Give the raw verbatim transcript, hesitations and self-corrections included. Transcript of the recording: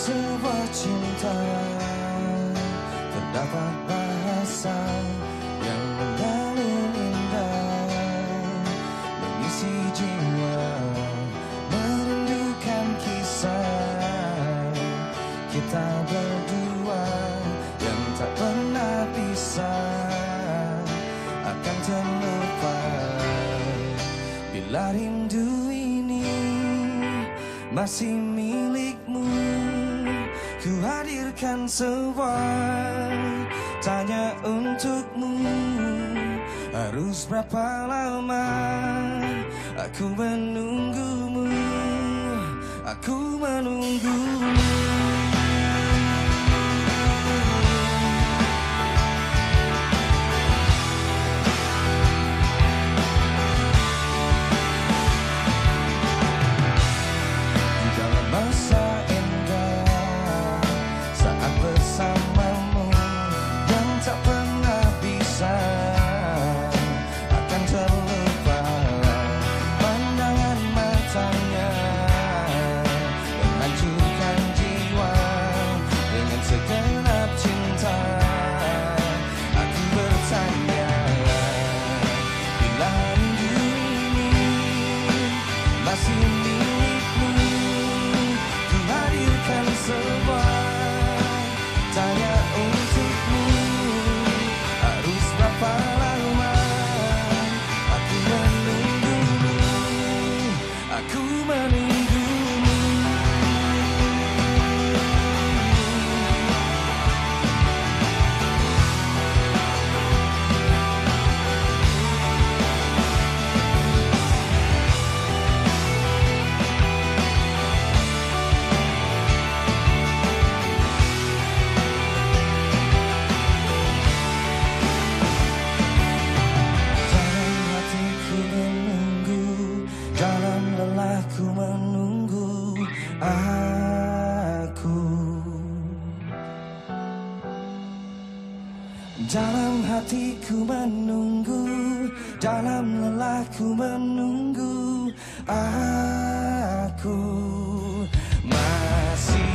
sebuah cinta terdapat bahasa yang mengalun indah, mengisi jiwa, merindukan kisah kita berdua yang tak pernah bisa akan terlupa. Bila rindu ini masih milikmu, ku hadirkan sebuah tanya untukmu. Harus berapa lama aku menunggumu, aku menunggumu. Aku menunggu aku, dalam hatiku menunggu, dalam lelahku menunggu aku masih.